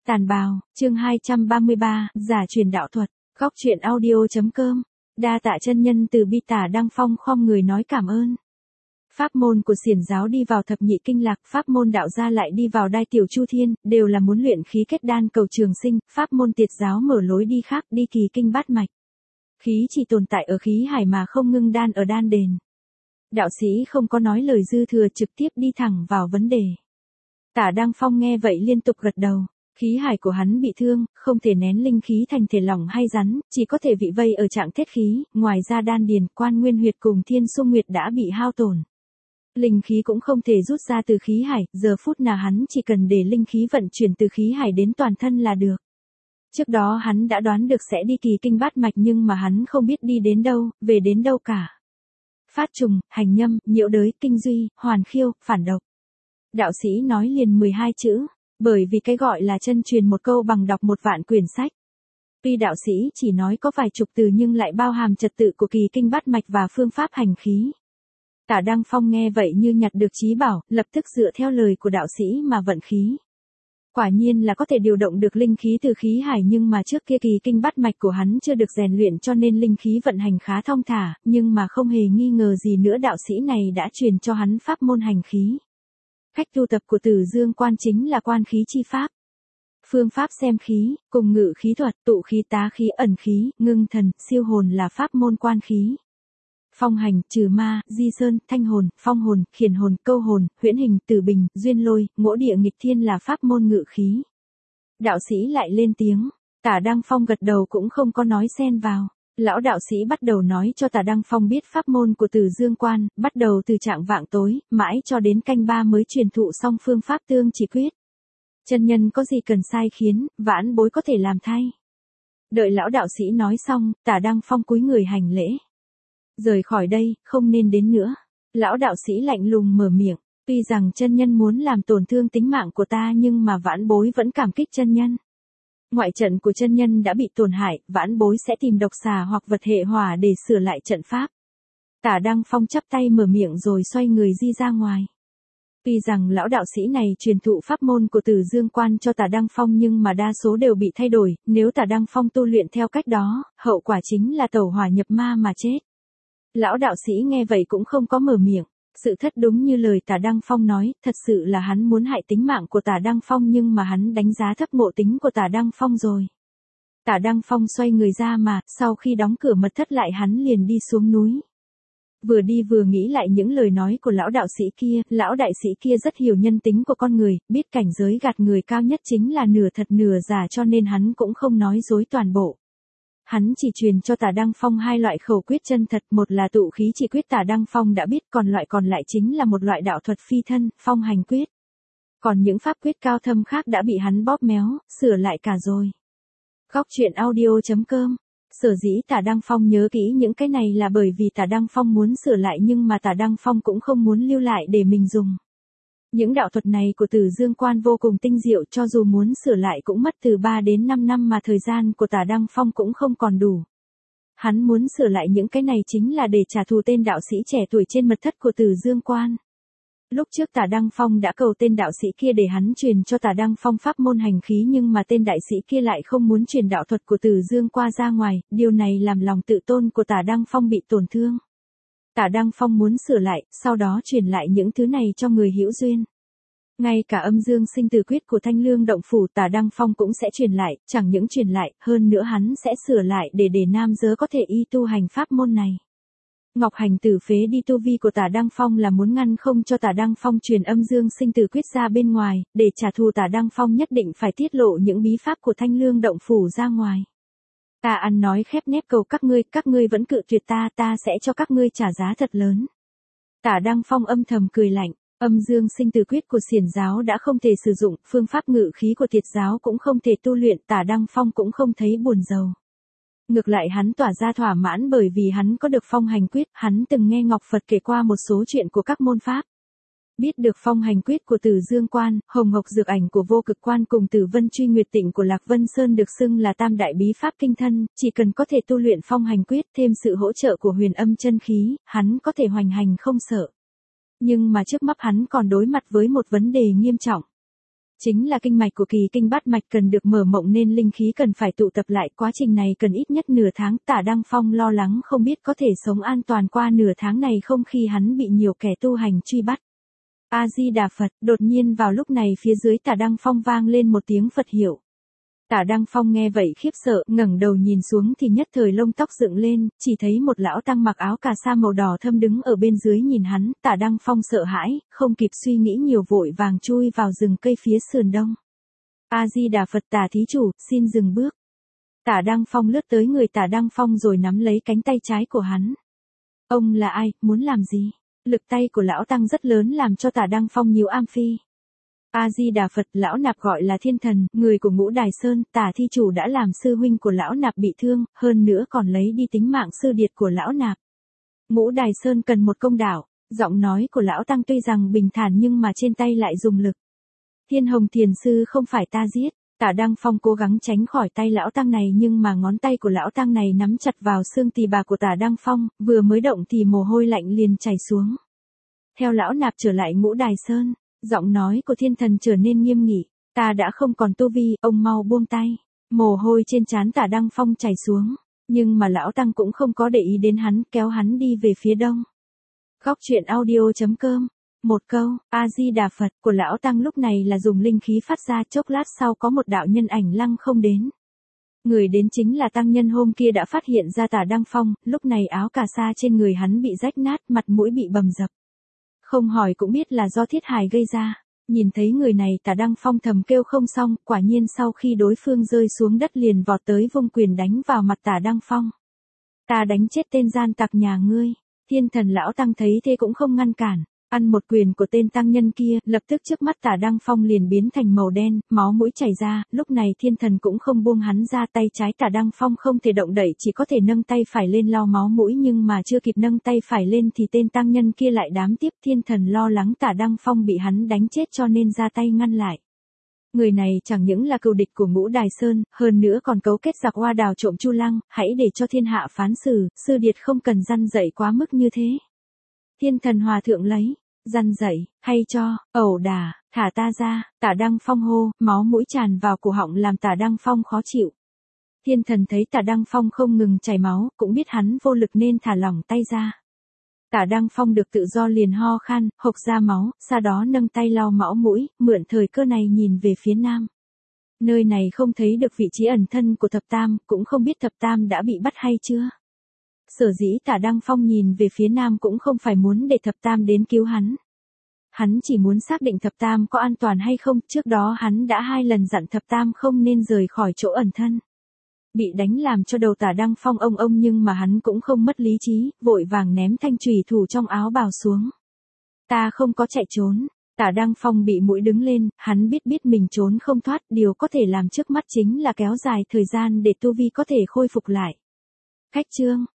Tàn bào, chương 233, giả truyền đạo thuật, góc truyện audio.com. Đa tạ chân nhân từ bi. Tả Đăng Phong khom người nói cảm ơn. Pháp môn của xiển giáo đi vào thập nhị kinh lạc, pháp môn đạo gia lại đi vào đai tiểu chu thiên, đều là muốn luyện khí kết đan cầu trường sinh, pháp môn tiệt giáo mở lối đi khác, đi kỳ kinh bát mạch. Khí chỉ tồn tại ở khí hải mà không ngưng đan ở đan đền. Đạo sĩ không có nói lời dư thừa, trực tiếp đi thẳng vào vấn đề. Tả Đăng Phong nghe vậy liên tục gật đầu. Khí hải của hắn bị thương, không thể nén linh khí thành thể lỏng hay rắn, chỉ có thể vị vây ở trạng thiết khí, ngoài ra đan điền, quan nguyên huyệt cùng thiên xung nguyệt đã bị hao tổn. Linh khí cũng không thể rút ra từ khí hải, giờ phút nào hắn chỉ cần để linh khí vận chuyển từ khí hải đến toàn thân là được. Trước đó hắn đã đoán được sẽ đi kỳ kinh bát mạch nhưng mà hắn không biết đi đến đâu, về đến đâu cả. Phát trùng, hành nhâm, nhiễu đới, kinh duy, hoàn khiêu, phản độc. Đạo sĩ nói liền 12 chữ. Bởi vì cái gọi là chân truyền một câu bằng đọc một vạn quyển sách. Tuy đạo sĩ chỉ nói có vài chục từ nhưng lại bao hàm trật tự của kỳ kinh bát mạch và phương pháp hành khí. Tả Đăng Phong nghe vậy như nhặt được trí bảo, lập tức dựa theo lời của đạo sĩ mà vận khí. Quả nhiên là có thể điều động được linh khí từ khí hải nhưng mà trước kia kỳ kinh bát mạch của hắn chưa được rèn luyện cho nên linh khí vận hành khá thong thả, nhưng mà không hề nghi ngờ gì nữa đạo sĩ này đã truyền cho hắn pháp môn hành khí. Cách tu tập của Tử Dương Quan chính là quan khí chi pháp. Phương pháp xem khí, cùng ngự khí thuật, tụ khí, tá khí, ẩn khí, ngưng thần, siêu hồn là pháp môn quan khí. Phong hành, trừ ma, di sơn, thanh hồn, phong hồn, khiển hồn, câu hồn, huyễn hình, tử bình, duyên lôi, ngỗ địa nghịch thiên là pháp môn ngự khí. Đạo sĩ lại lên tiếng, Tả Đăng Phong gật đầu cũng không có nói xen vào. Lão đạo sĩ bắt đầu nói cho Tả Đăng Phong biết pháp môn của Tử Dương Quan, bắt đầu từ trạng vạng tối, mãi cho đến canh ba mới truyền thụ xong phương pháp tương chỉ quyết. Chân nhân có gì cần sai khiến, vãn bối có thể làm thay. Đợi lão đạo sĩ nói xong, Tả Đăng Phong cúi người hành lễ. Rời khỏi đây, không nên đến nữa. Lão đạo sĩ lạnh lùng mở miệng, tuy rằng chân nhân muốn làm tổn thương tính mạng của ta nhưng mà vãn bối vẫn cảm kích chân nhân. Ngoại trận của chân nhân đã bị tổn hại, vãn bối sẽ tìm độc xà hoặc vật hệ hỏa để sửa lại trận pháp. Tả Đăng Phong chắp tay mở miệng rồi xoay người đi ra ngoài. Tuy rằng lão đạo sĩ này truyền thụ pháp môn của Tử Dương Quan cho Tả Đăng Phong nhưng mà đa số đều bị thay đổi, nếu Tả Đăng Phong tu luyện theo cách đó, hậu quả chính là tẩu hỏa nhập ma mà chết. Lão đạo sĩ nghe vậy cũng không có mở miệng. Sự thật đúng như lời Tả Đăng Phong nói, thật sự là hắn muốn hại tính mạng của Tả Đăng Phong nhưng mà hắn đánh giá thấp ngộ tính của Tả Đăng Phong rồi. Tả Đăng Phong xoay người ra mà, sau khi đóng cửa mật thất lại hắn liền đi xuống núi. Vừa đi vừa nghĩ lại những lời nói của lão đạo sĩ kia, lão đại sĩ kia rất hiểu nhân tính của con người, biết cảnh giới gạt người cao nhất chính là nửa thật nửa giả cho nên hắn cũng không nói dối toàn bộ. Hắn chỉ truyền cho Tả Đăng Phong hai loại khẩu quyết chân thật, một là tụ khí chỉ quyết Tả Đăng Phong đã biết, còn loại còn lại chính là một loại đạo thuật phi thân, phong hành quyết. Còn những pháp quyết cao thâm khác đã bị hắn bóp méo, sửa lại cả rồi. Góc truyện audio.com. Sở dĩ Tả Đăng Phong nhớ kỹ những cái này là bởi vì Tả Đăng Phong muốn sửa lại nhưng mà Tả Đăng Phong cũng không muốn lưu lại để mình dùng. Những đạo thuật này của Tử Dương Quan vô cùng tinh diệu cho dù muốn sửa lại cũng mất từ 3 đến 5 năm mà thời gian của Tả Đăng Phong cũng không còn đủ. Hắn muốn sửa lại những cái này chính là để trả thù tên đạo sĩ trẻ tuổi trên mật thất của Tử Dương Quan. Lúc trước Tả Đăng Phong đã cầu tên đạo sĩ kia để hắn truyền cho Tả Đăng Phong pháp môn hành khí nhưng mà tên đại sĩ kia lại không muốn truyền đạo thuật của Tử Dương qua ra ngoài, điều này làm lòng tự tôn của Tả Đăng Phong bị tổn thương. Tả Đăng Phong muốn sửa lại, sau đó truyền lại những thứ này cho người hữu duyên. Ngay cả âm dương sinh tử quyết của Thanh Lương Động Phủ Tả Đăng Phong cũng sẽ truyền lại, chẳng những truyền lại, hơn nữa hắn sẽ sửa lại để nam giới có thể y tu hành pháp môn này. Ngọc Hành Tử phế đi tu vi của Tả Đăng Phong là muốn ngăn không cho Tả Đăng Phong truyền âm dương sinh tử quyết ra bên ngoài, để trả thù Tả Đăng Phong nhất định phải tiết lộ những bí pháp của Thanh Lương Động Phủ ra ngoài. Ta ăn nói khép nép cầu các ngươi vẫn cự tuyệt ta sẽ cho các ngươi trả giá thật lớn. Tả Đăng Phong âm thầm cười lạnh, âm dương sinh tử quyết của xiển giáo đã không thể sử dụng, phương pháp ngự khí của tiệt giáo cũng không thể tu luyện, Tả Đăng Phong cũng không thấy buồn rầu. Ngược lại hắn tỏa ra thỏa mãn bởi vì hắn có được phong hành quyết, hắn từng nghe Ngọc Phật kể qua một số chuyện của các môn pháp. Biết được phong hành quyết của Tử Dương Quan, Hồng Ngọc Dược Ảnh của Vô Cực Quan cùng Tử Vân Truy Nguyệt Tịnh của Lạc Vân Sơn được xưng là tam đại bí pháp kinh thân, chỉ cần có thể tu luyện phong hành quyết thêm sự hỗ trợ của huyền âm chân khí, hắn có thể hoành hành không sợ. Nhưng mà trước mắt hắn còn đối mặt với một vấn đề nghiêm trọng. Chính là kinh mạch của kỳ kinh bát mạch cần được mở mộng nên linh khí cần phải tụ tập lại, quá trình này cần ít nhất nửa tháng. Tả Đăng Phong lo lắng không biết có thể sống an toàn qua nửa tháng này không khi hắn bị nhiều kẻ tu hành truy bắt. A-di-đà Phật, đột nhiên vào lúc này phía dưới Tả Đăng Phong vang lên một tiếng Phật hiệu. Tả Đăng Phong nghe vậy khiếp sợ, ngẩng đầu nhìn xuống thì nhất thời lông tóc dựng lên, chỉ thấy một lão tăng mặc áo cà sa màu đỏ thâm đứng ở bên dưới nhìn hắn. Tả Đăng Phong sợ hãi, không kịp suy nghĩ nhiều vội vàng chui vào rừng cây phía sườn đông. A-di-đà Phật, Tả thí chủ, xin dừng bước. Tả Đăng Phong lướt tới người Tả Đăng Phong rồi nắm lấy cánh tay trái của hắn. Ông là ai, muốn làm gì? Lực tay của lão tăng rất lớn làm cho Tả Đăng Phong nhíu am phi. A-di-đà Phật, lão nạp gọi là Thiên Thần, người của Ngũ Đài Sơn. Tả thi chủ đã làm sư huynh của lão nạp bị thương, hơn nữa còn lấy đi tính mạng sư điệt của lão nạp. Ngũ Đài Sơn cần một công đạo. Giọng nói của lão tăng tuy rằng bình thản nhưng mà trên tay lại dùng lực. Thiên Hồng Thiền sư không phải ta giết. Tả Đăng Phong cố gắng tránh khỏi tay lão tăng này nhưng mà ngón tay của lão tăng này nắm chặt vào xương tỳ bà của Tả Đăng Phong, vừa mới động thì mồ hôi lạnh liền chảy xuống. Theo lão nạp trở lại Ngũ Đài Sơn, giọng nói của Thiên Thần trở nên nghiêm nghị, ta đã không còn tu vi, ông mau buông tay. Mồ hôi trên trán Tả Đăng Phong chảy xuống, nhưng mà lão tăng cũng không có để ý đến hắn, kéo hắn đi về phía đông. Góc truyện audio.com. Một câu, A-di-đà Phật của lão tăng lúc này là dùng linh khí phát ra, chốc lát sau có một đạo nhân ảnh lăng không đến. Người đến chính là tăng nhân hôm kia đã phát hiện ra Tả Đăng Phong, lúc này áo cà sa trên người hắn bị rách nát, mặt mũi bị bầm dập. Không hỏi cũng biết là do thiết hài gây ra. Nhìn thấy người này Tả Đăng Phong thầm kêu không xong, quả nhiên sau khi đối phương rơi xuống đất liền vọt tới vung quyền đánh vào mặt Tả Đăng Phong. Ta đánh chết tên gian tặc nhà ngươi. Thiên Thần lão tăng thấy thế cũng không ngăn cản. Ăn một quyền của tên tăng nhân kia, lập tức trước mắt Tả Đăng Phong liền biến thành màu đen, máu mũi chảy ra, lúc này Thiên Thần cũng không buông hắn ra, tay trái Tả Đăng Phong không thể động đậy, chỉ có thể nâng tay phải lên lau máu mũi, nhưng mà chưa kịp nâng tay phải lên thì tên tăng nhân kia lại đám tiếp. Thiên Thần lo lắng Tả Đăng Phong bị hắn đánh chết cho nên ra tay ngăn lại. Người này chẳng những là cừu địch của Ngũ Đài Sơn, hơn nữa còn cấu kết giặc Hoa Đào trộm Chu Lăng, hãy để cho thiên hạ phán xử, sư điệt không cần răn dạy quá mức như thế. Thiên Thần hòa thượng lấy, răn dạy, hay cho, ẩu đả, thả ta ra. Tả Đăng Phong hô, máu mũi tràn vào cổ họng làm Tả Đăng Phong khó chịu. Thiên Thần thấy Tả Đăng Phong không ngừng chảy máu, cũng biết hắn vô lực nên thả lỏng tay ra. Tả Đăng Phong được tự do liền ho khan, hộc ra máu, sau đó nâng tay lau máu mũi, mượn thời cơ này nhìn về phía nam. Nơi này không thấy được vị trí ẩn thân của Thập Tam, cũng không biết Thập Tam đã bị bắt hay chưa. Sở dĩ Tả Đăng Phong nhìn về phía nam cũng không phải muốn để Thập Tam đến cứu hắn. Hắn chỉ muốn xác định Thập Tam có an toàn hay không, trước đó hắn đã 2 lần dặn Thập Tam không nên rời khỏi chỗ ẩn thân. Bị đánh làm cho đầu Tả Đăng Phong ông nhưng mà hắn cũng không mất lý trí, vội vàng ném thanh chùy thủ trong áo bào xuống. Ta không có chạy trốn. Tả Đăng Phong bị mũi đứng lên, hắn biết mình trốn không thoát, điều có thể làm trước mắt chính là kéo dài thời gian để tu vi có thể khôi phục lại. Khách chương